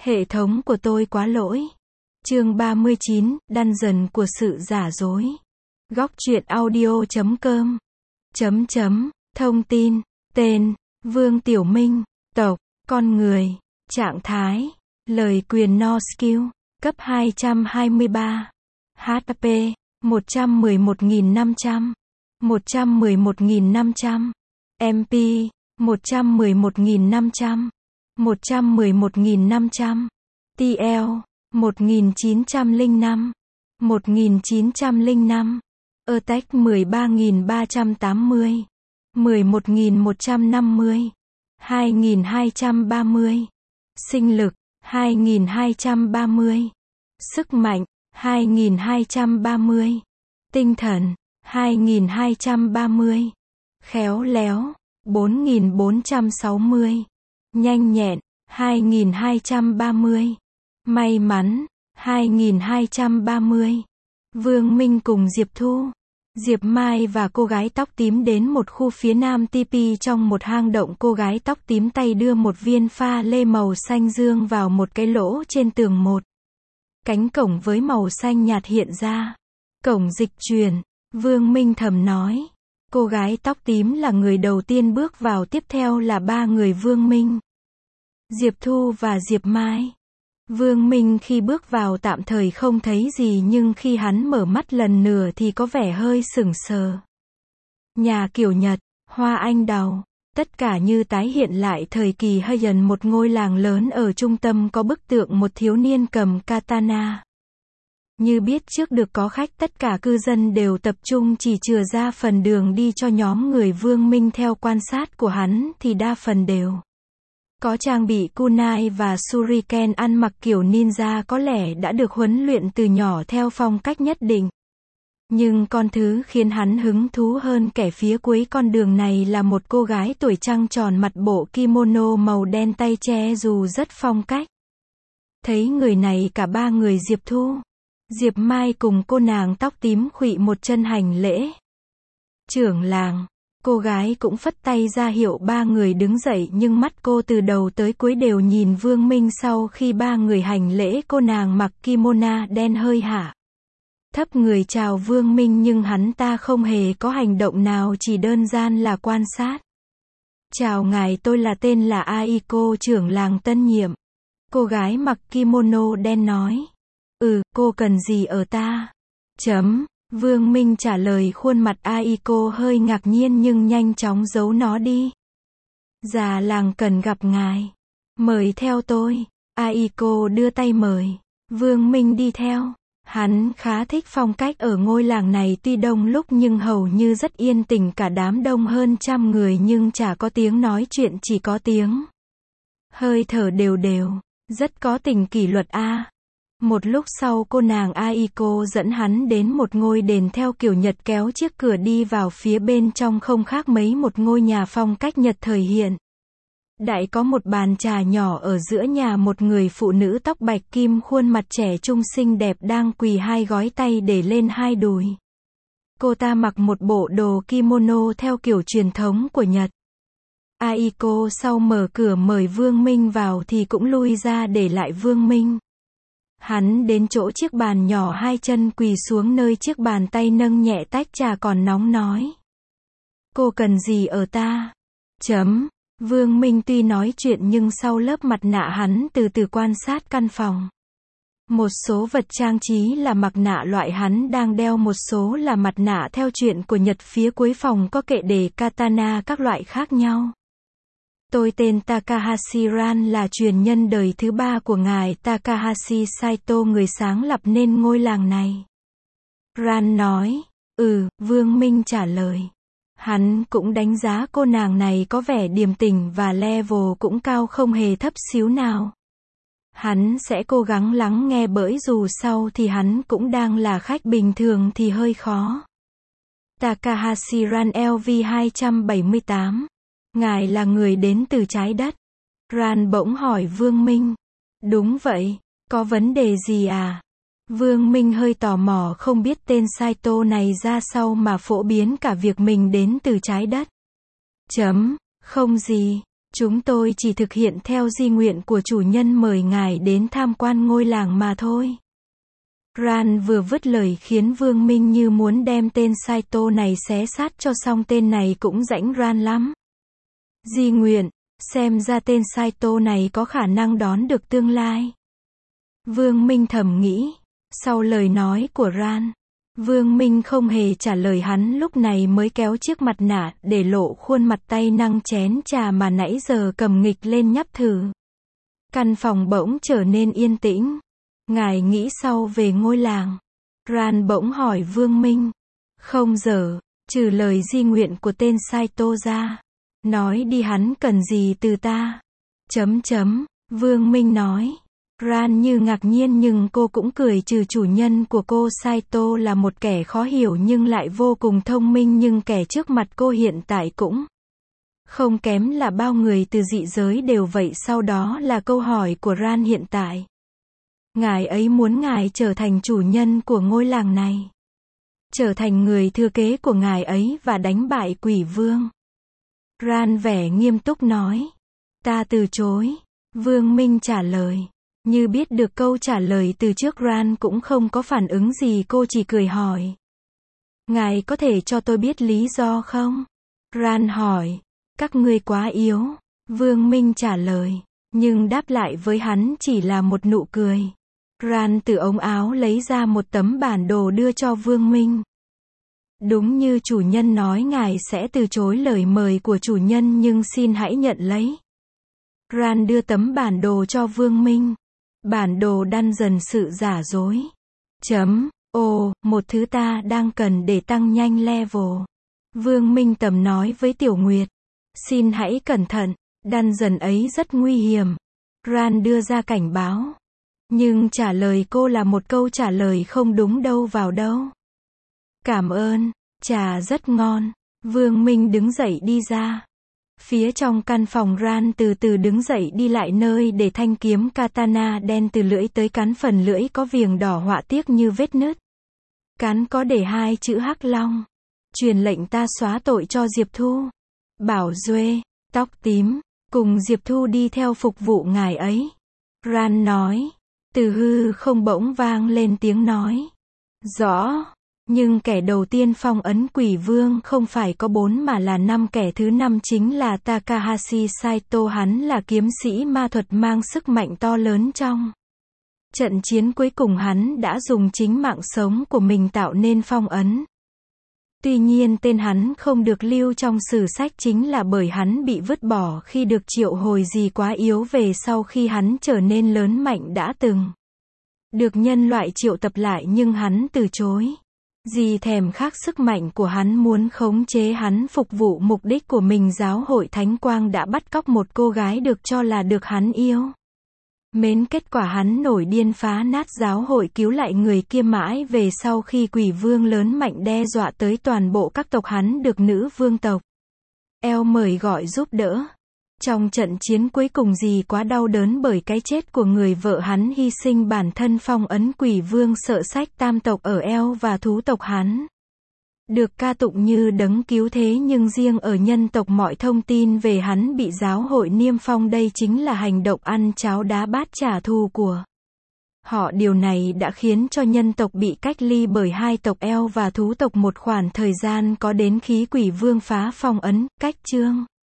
Hệ thống của tôi quá lỗi. Chương 39, Dungeon của sự giả dối. Góc truyện audio.com. Thông tin, tên, Vương Tiểu Minh, tộc, con người, trạng thái, lời quyền no skill, cấp 223, HP, 111.500, 111.500, MP, 111.500, 111.500, TL, 1905, 1905, Attack 13.380, 11.150, 2.230, sinh lực, 2.230, sức mạnh, 2.230, tinh thần, 2.230, khéo léo, 4.460, nhanh nhẹn, 2.230, may mắn, 2.230. Vương Minh cùng Diệp Thu, Diệp Mai và cô gái tóc tím đến một khu phía nam TP trong một hang động. Cô gái tóc tím tay đưa một viên pha lê màu xanh dương vào một cái lỗ trên tường. Một cánh cổng với màu xanh nhạt hiện ra. Cổng dịch chuyển. Vương Minh thầm nói. Cô gái tóc tím là người đầu tiên bước vào, tiếp theo là ba người Vương Minh, Diệp Thu và Diệp Mai. Vương Minh khi bước vào tạm thời không thấy gì, nhưng khi hắn mở mắt lần nữa thì có vẻ hơi sững sờ. Nhà kiểu Nhật, hoa anh đào, tất cả như tái hiện lại thời kỳ Heian, một ngôi làng lớn ở trung tâm có bức tượng một thiếu niên cầm katana. Như biết trước được có khách, tất cả cư dân đều tập trung chỉ chừa ra phần đường đi cho nhóm người Vương Minh. Theo quan sát của hắn thì đa phần đều có trang bị kunai và shuriken, ăn mặc kiểu ninja, có lẽ đã được huấn luyện từ nhỏ theo phong cách nhất định. Nhưng con thứ khiến hắn hứng thú hơn kẻ phía cuối con đường này là một cô gái tuổi trăng tròn mặc bộ kimono màu đen, tay che dù rất phong cách. Thấy người này, cả ba người Diệp Thu, Diệp Mai cùng cô nàng tóc tím khuỵu một chân hành lễ. Trưởng làng. Cô gái cũng phất tay ra hiệu ba người đứng dậy, nhưng mắt cô từ đầu tới cuối đều nhìn Vương Minh. Sau khi ba người hành lễ, cô nàng mặc kimono đen hơi hạ thấp người chào Vương Minh, nhưng hắn ta không hề có hành động nào, chỉ đơn giản là quan sát. Chào ngài, tôi là tên là Aiko, trưởng làng tân nhiệm. Cô gái mặc kimono đen nói. Cô cần gì ở ta? Vương Minh trả lời. Khuôn mặt Aiko hơi ngạc nhiên nhưng nhanh chóng giấu nó đi. Già làng cần gặp ngài. Mời theo tôi. Aiko đưa tay mời. Vương Minh đi theo. Hắn khá thích phong cách ở ngôi làng này, tuy đông lúc nhưng hầu như rất yên tĩnh, cả đám đông hơn 100 người nhưng chả có tiếng nói chuyện, chỉ có tiếng hơi thở đều đều. Rất có tình kỷ luật a. Một lúc sau, cô nàng Aiko dẫn hắn đến một ngôi đền theo kiểu Nhật, kéo chiếc cửa đi vào phía bên trong. Không khác mấy một ngôi nhà phong cách Nhật thời hiện đại, có một bàn trà nhỏ ở giữa nhà. Một người phụ nữ tóc bạch kim, khuôn mặt trẻ trung xinh đẹp đang quỳ, hai gói tay để lên hai đùi. Cô ta mặc một bộ đồ kimono theo kiểu truyền thống của Nhật. Aiko sau mở cửa mời Vương Minh vào thì cũng lui ra để lại Vương Minh. Hắn đến chỗ chiếc bàn nhỏ, hai chân quỳ xuống nơi chiếc bàn, tay nâng nhẹ tách trà còn nóng nói. Cô cần gì ở ta? Vương Minh tuy nói chuyện nhưng sau lớp mặt nạ hắn từ từ quan sát căn phòng. Một số vật trang trí là mặt nạ loại hắn đang đeo, một số là mặt nạ theo chuyện của Nhật. Phía cuối phòng có kệ để katana các loại khác nhau. Tôi tên Takahashi Ran, là truyền nhân đời thứ 3 của ngài Takahashi Saito, người sáng lập nên ngôi làng này. Ran nói. Vương Minh trả lời. Hắn cũng đánh giá cô nàng này có vẻ điềm tĩnh và level cũng cao, không hề thấp xíu nào. Hắn sẽ cố gắng lắng nghe, bởi dù sau thì hắn cũng đang là khách, bình thường thì hơi khó. Takahashi Ran, LV 278. Ngài là người đến từ trái đất. Ran bỗng hỏi Vương Minh. Đúng vậy, có vấn đề gì à? Vương Minh hơi tò mò, không biết tên Saito này ra sao mà phổ biến cả việc mình đến từ trái đất. Không gì. Chúng tôi chỉ thực hiện theo di nguyện của chủ nhân mời ngài đến tham quan ngôi làng mà thôi. Ran vừa vứt lời khiến Vương Minh như muốn đem tên Saito này xé xác cho xong, tên này cũng rãnh Ran lắm. Di nguyện, xem ra tên Saito này có khả năng đón được tương lai. Vương Minh thầm nghĩ, sau lời nói của Ran, Vương Minh không hề trả lời hắn, lúc này mới kéo chiếc mặt nạ để lộ khuôn mặt tay nâng chén trà mà nãy giờ cầm nghịch lên nhấp thử. Căn phòng bỗng trở nên yên tĩnh. Ngài nghĩ sao về ngôi làng? Ran bỗng hỏi Vương Minh. Không giờ, trừ lời di nguyện của tên Saito ra. Nói đi, hắn cần gì từ ta? Vương Minh nói. Ran như ngạc nhiên nhưng cô cũng cười, trừ chủ nhân của cô Saito là một kẻ khó hiểu nhưng lại vô cùng thông minh, nhưng kẻ trước mặt cô hiện tại cũng không kém là bao người từ dị giới đều vậy. Sau đó là câu hỏi của Ran hiện tại. Ngài ấy muốn ngài trở thành chủ nhân của ngôi làng này. Trở thành người thừa kế của ngài ấy và đánh bại quỷ vương. Ran vẻ nghiêm túc nói. Ta từ chối. Vương Minh trả lời. Như biết được câu trả lời từ trước, Ran cũng không có phản ứng gì, cô chỉ cười hỏi. Ngài có thể cho tôi biết lý do không? Ran hỏi. Các ngươi quá yếu. Vương Minh trả lời. Nhưng đáp lại với hắn chỉ là một nụ cười. Ran từ ống áo lấy ra một tấm bản đồ đưa cho Vương Minh. Đúng như chủ nhân nói, ngài sẽ từ chối lời mời của chủ nhân nhưng xin hãy nhận lấy. Ran đưa tấm bản đồ cho Vương Minh. Bản đồ đan dần sự giả dối. Một thứ ta đang cần để tăng nhanh level. Vương Minh tầm nói với Tiểu Nguyệt. Xin hãy cẩn thận, đan dần ấy rất nguy hiểm. Ran đưa ra cảnh báo. Nhưng trả lời cô là một câu trả lời không đúng đâu vào đâu. Cảm ơn, trà rất ngon. Vương Minh đứng dậy đi ra. Phía trong căn phòng, Ran từ từ đứng dậy đi lại nơi để thanh kiếm katana đen từ lưỡi tới cán, phần lưỡi có viền đỏ họa tiết như vết nứt. Cán có để hai chữ Hắc Long. Truyền lệnh ta xóa tội cho Diệp Thu. Bảo Duệ, tóc tím, cùng Diệp Thu đi theo phục vụ ngài ấy. Ran nói. Từ hư không bỗng vang lên tiếng nói. Rõ. Nhưng kẻ đầu tiên phong ấn quỷ vương không phải có 4 mà là 5, kẻ thứ 5 chính là Takahashi Saito, hắn là kiếm sĩ ma thuật mang sức mạnh to lớn. Trong trận chiến cuối cùng hắn đã dùng chính mạng sống của mình tạo nên phong ấn. Tuy nhiên tên hắn không được lưu trong sử sách chính là bởi hắn bị vứt bỏ khi được triệu hồi, gì quá yếu về sau khi hắn trở nên lớn mạnh đã từng được nhân loại triệu tập lại nhưng hắn từ chối. Dì thèm khát sức mạnh của hắn, muốn khống chế hắn phục vụ mục đích của mình. Giáo hội Thánh Quang đã bắt cóc một cô gái được cho là được hắn yêu mến, kết quả hắn nổi điên phá nát giáo hội, cứu lại người kia. Mãi về sau khi quỷ vương lớn mạnh đe dọa tới toàn bộ các tộc, hắn được nữ vương tộc El mời gọi giúp đỡ. Trong trận chiến cuối cùng dì quá đau đớn bởi cái chết của người vợ hắn, hy sinh bản thân phong ấn quỷ vương. Sợ sách tam tộc ở El và thú tộc hắn được ca tụng như đấng cứu thế, nhưng riêng ở nhân tộc mọi thông tin về hắn bị giáo hội niêm phong. Đây chính là hành động ăn cháo đá bát trả thù của họ. Điều này đã khiến cho nhân tộc bị cách ly bởi hai tộc El và thú tộc một khoảng thời gian, có đến khi quỷ vương phá phong ấn. Cách chương